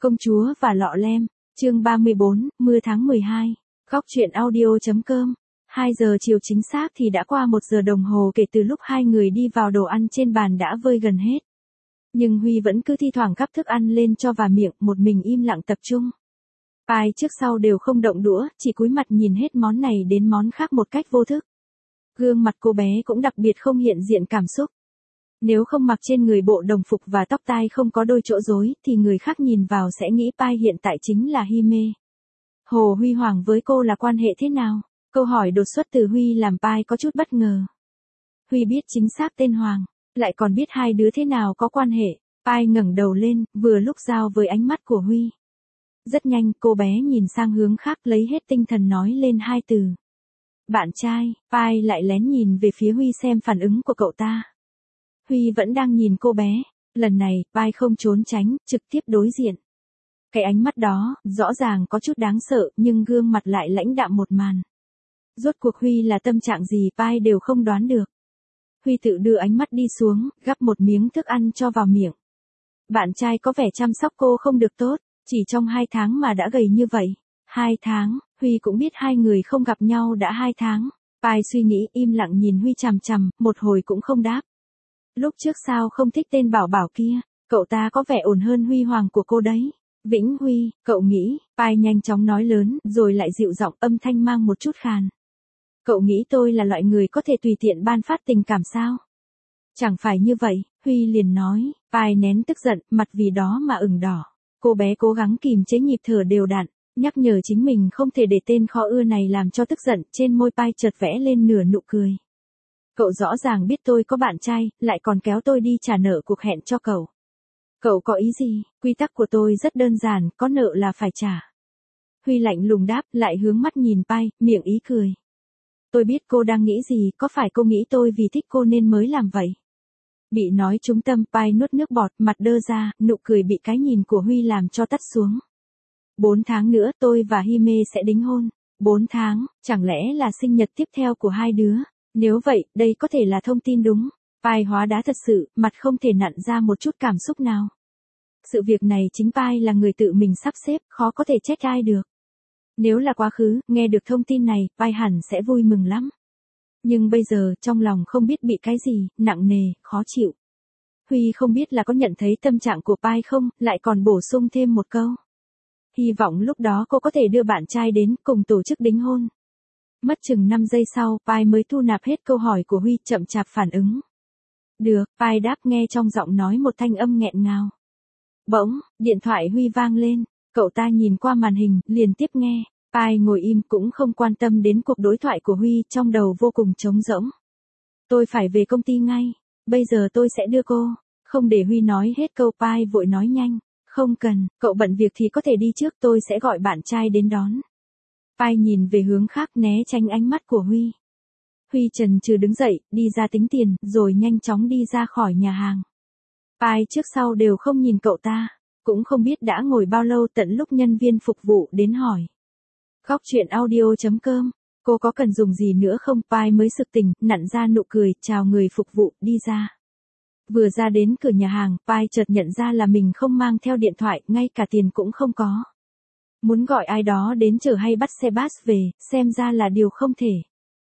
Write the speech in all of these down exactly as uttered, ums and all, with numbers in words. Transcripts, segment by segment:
Công chúa và lọ lem, chương ba mươi bốn, mưa tháng mười hai. Góc truyện audio.com. hai giờ chiều chính xác thì đã qua một giờ đồng hồ kể từ lúc hai người đi vào, đồ ăn trên bàn đã vơi gần hết. Nhưng Huy vẫn cứ thi thoảng gắp thức ăn lên cho vào miệng, một mình im lặng tập trung. Pai trước sau đều không động đũa, chỉ cúi mặt nhìn hết món này đến món khác một cách vô thức. Gương mặt cô bé cũng đặc biệt không hiện diện cảm xúc. Nếu không mặc trên người bộ đồng phục và tóc tai không có đôi chỗ rối, thì người khác nhìn vào sẽ nghĩ Pai hiện tại chính là Hime. Hồ Huy Hoàng với cô là quan hệ thế nào? Câu hỏi đột xuất từ Huy làm Pai có chút bất ngờ. Huy biết chính xác tên Hoàng, lại còn biết hai đứa thế nào có quan hệ. Pai ngẩng đầu lên, vừa lúc giao với ánh mắt của Huy. Rất nhanh, cô bé nhìn sang hướng khác, lấy hết tinh thần nói lên hai từ. Bạn trai. Pai lại lén nhìn về phía Huy xem phản ứng của cậu ta. Huy vẫn đang nhìn cô bé. Lần này, Pai không trốn tránh, trực tiếp đối diện. Cái ánh mắt đó, rõ ràng có chút đáng sợ, nhưng gương mặt lại lãnh đạm một màn. Rốt cuộc Huy là tâm trạng gì Pai đều không đoán được. Huy tự đưa ánh mắt đi xuống, gắp một miếng thức ăn cho vào miệng. Bạn trai có vẻ chăm sóc cô không được tốt, chỉ trong hai tháng mà đã gầy như vậy. Hai tháng, Huy cũng biết hai người không gặp nhau đã hai tháng. Pai suy nghĩ im lặng nhìn Huy chằm chằm, một hồi cũng không đáp. Lúc trước sao không thích tên Bảo Bảo kia, cậu ta có vẻ ổn hơn Huy Hoàng của cô đấy. Vĩnh Huy, cậu nghĩ, Pai nhanh chóng nói lớn, rồi lại dịu giọng, âm thanh mang một chút khàn. Cậu nghĩ tôi là loại người có thể tùy tiện ban phát tình cảm sao? Chẳng phải như vậy, Huy liền nói. Pai nén tức giận, mặt vì đó mà ửng đỏ. Cô bé cố gắng kìm chế nhịp thở đều đặn, nhắc nhở chính mình không thể để tên khó ưa này làm cho tức giận. Trên môi Pai chợt vẽ lên nửa nụ cười. Cậu rõ ràng biết tôi có bạn trai, lại còn kéo tôi đi trả nợ cuộc hẹn cho cậu. Cậu có ý gì? Quy tắc của tôi rất đơn giản, có nợ là phải trả. Huy lạnh lùng đáp, lại hướng mắt nhìn Pai, miệng ý cười. Tôi biết cô đang nghĩ gì, có phải cô nghĩ tôi vì thích cô nên mới làm vậy? Bị nói trúng tâm, Pai nuốt nước bọt, mặt đơ ra, nụ cười bị cái nhìn của Huy làm cho tắt xuống. Bốn tháng nữa tôi và Hime sẽ đính hôn. Bốn tháng, chẳng lẽ là sinh nhật tiếp theo của hai đứa? Nếu vậy, đây có thể là thông tin đúng. Pai hóa đá thật sự, mặt không thể nặn ra một chút cảm xúc nào. Sự việc này chính Pai là người tự mình sắp xếp, khó có thể trách ai được. Nếu là quá khứ, nghe được thông tin này, Pai hẳn sẽ vui mừng lắm. Nhưng bây giờ, trong lòng không biết bị cái gì, nặng nề, khó chịu. Huy không biết là có nhận thấy tâm trạng của Pai không, lại còn bổ sung thêm một câu. Hy vọng lúc đó cô có thể đưa bạn trai đến, cùng tổ chức đính hôn. Mất chừng năm giây sau, Pai mới thu nạp hết câu hỏi của Huy, chậm chạp phản ứng. Được, Pai đáp, nghe trong giọng nói một thanh âm nghẹn ngào. Bỗng, điện thoại Huy vang lên, cậu ta nhìn qua màn hình, liền tiếp nghe. Pai ngồi im cũng không quan tâm đến cuộc đối thoại của Huy, trong đầu vô cùng trống rỗng. Tôi phải về công ty ngay, bây giờ tôi sẽ đưa cô. Không để Huy nói hết câu, Pai vội nói nhanh. Không cần, cậu bận việc thì có thể đi trước, tôi sẽ gọi bạn trai đến đón. Pai nhìn về hướng khác, né tránh ánh mắt của Huy. Huy chần chừ đứng dậy, đi ra tính tiền, rồi nhanh chóng đi ra khỏi nhà hàng. Pai trước sau đều không nhìn cậu ta, cũng không biết đã ngồi bao lâu, tận lúc nhân viên phục vụ đến hỏi. Góc truyện audio.com, cô có cần dùng gì nữa không? Pai mới sực tỉnh, nặn ra nụ cười, chào người phục vụ, đi ra. Vừa ra đến cửa nhà hàng, Pai chợt nhận ra là mình không mang theo điện thoại, ngay cả tiền cũng không có. Muốn gọi ai đó đến chở hay bắt xe bus về, xem ra là điều không thể.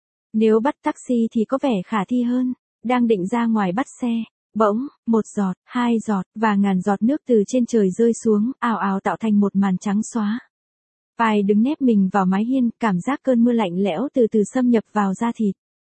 Nếu bắt taxi thì có vẻ khả thi hơn. Đang định ra ngoài bắt xe, bỗng, một giọt, hai giọt, và ngàn giọt nước từ trên trời rơi xuống, ào ào tạo thành một màn trắng xóa. Pai đứng nép mình vào mái hiên, cảm giác cơn mưa lạnh lẽo từ từ xâm nhập vào da thịt.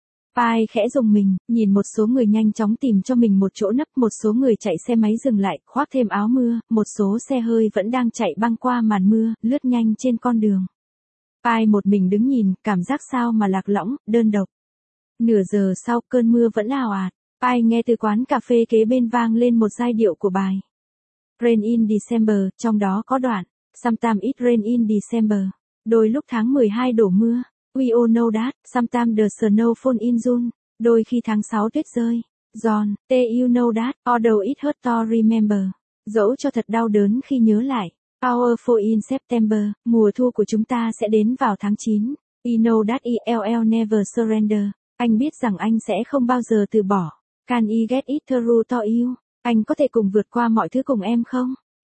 Pai khẽ rùng mình, nhìn một số người nhanh chóng tìm cho mình một chỗ nấp, một số người chạy xe máy dừng lại, khoác thêm áo mưa, một số xe hơi vẫn đang chạy băng qua màn mưa, lướt nhanh trên con đường. Pai một mình đứng nhìn, cảm giác sao mà lạc lõng, đơn độc. Nửa giờ sau, cơn mưa vẫn ào ạt. Pai nghe từ quán cà phê kế bên vang lên một giai điệu của bài Rain in December, trong đó có đoạn Sometimes it rain in December. Đôi lúc tháng mười hai đổ mưa. We all know that. Sometimes the snow fall in June. Đôi khi tháng sáu tuyết rơi. John, T you know that. Although it hurt to remember. Dẫu cho thật đau đớn khi nhớ lại. Our fall in September. Mùa thu của chúng ta sẽ đến vào tháng chín. We know that E L L never surrender. Anh biết rằng anh sẽ không bao giờ từ bỏ. Can I get it through to you? Anh có thể cùng vượt qua mọi thứ cùng em không?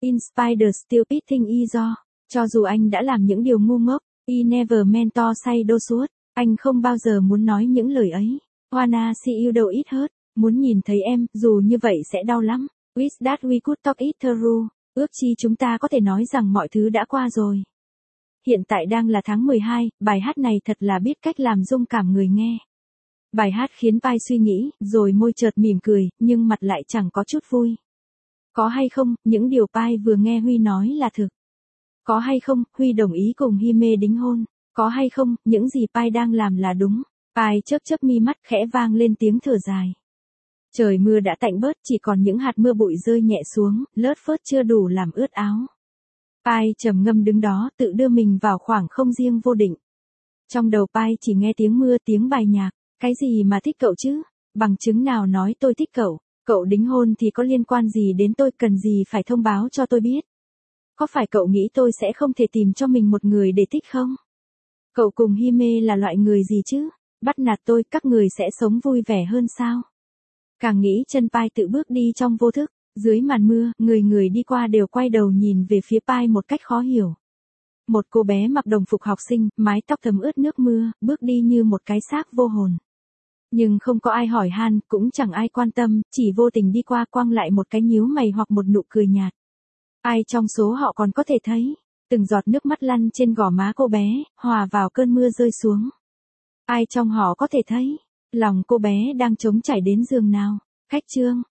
Inspire the stupid thing he do. Cho dù anh đã làm những điều ngu ngốc, he never meant to say those words. Anh không bao giờ muốn nói những lời ấy. Wanna see you though it hurt. Muốn nhìn thấy em, dù như vậy sẽ đau lắm. Wish that we could talk it through. Ước chi chúng ta có thể nói rằng mọi thứ đã qua rồi. Hiện tại đang là tháng mười hai, bài hát này thật là biết cách làm rung cảm người nghe. Bài hát khiến Pai suy nghĩ, rồi môi chợt mỉm cười, nhưng mặt lại chẳng có chút vui. Có hay không, những điều Pai vừa nghe Huy nói là thực. Có hay không, Huy đồng ý cùng Hime đính hôn. Có hay không, những gì Pai đang làm là đúng. Pai chớp chớp mi mắt khẽ vang lên tiếng thở dài. Trời mưa đã tạnh bớt, chỉ còn những hạt mưa bụi rơi nhẹ xuống, lớt phớt chưa đủ làm ướt áo. Pai trầm ngâm đứng đó, tự đưa mình vào khoảng không riêng vô định. Trong đầu Pai chỉ nghe tiếng mưa, tiếng bài nhạc. Cái gì mà thích cậu chứ? Bằng chứng nào nói tôi thích cậu? Cậu đính hôn thì có liên quan gì đến tôi, cần gì phải thông báo cho tôi biết? Có phải cậu nghĩ tôi sẽ không thể tìm cho mình một người để thích không? Cậu cùng Hime là loại người gì chứ? Bắt nạt tôi, các người sẽ sống vui vẻ hơn sao? Càng nghĩ chân Pai tự bước đi trong vô thức. Dưới màn mưa, người người đi qua đều quay đầu nhìn về phía Pai một cách khó hiểu. Một cô bé mặc đồng phục học sinh, mái tóc thấm ướt nước mưa, bước đi như một cái xác vô hồn. Nhưng không có ai hỏi han, cũng chẳng ai quan tâm, chỉ vô tình đi qua quăng lại một cái nhíu mày hoặc một nụ cười nhạt. Ai trong số họ còn có thể thấy, từng giọt nước mắt lăn trên gò má cô bé, hòa vào cơn mưa rơi xuống. Ai trong họ có thể thấy, lòng cô bé đang trống trải đến giường nào. Khách chương.